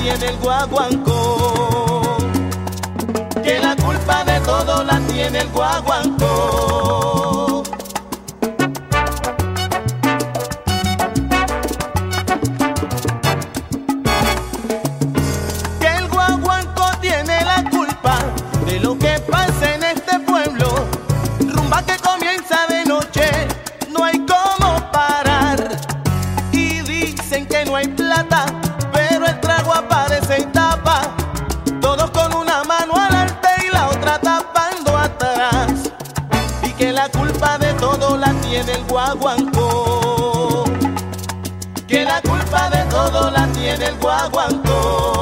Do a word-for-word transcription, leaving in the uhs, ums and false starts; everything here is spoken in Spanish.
tiene el guaguancó, que la culpa de todo la tiene el guaguancó. Que el guaguancó tiene la culpa de lo que pasa en este pueblo. Rumba que comienza de noche, no hay cómo parar. Y dicen que no hay plata, pero el trago aparece y tapa. Todos con una mano adelante y la otra tapando atrás. Y que la culpa de todo la tiene el guaguancó, que la culpa de todo la tiene el guaguancó.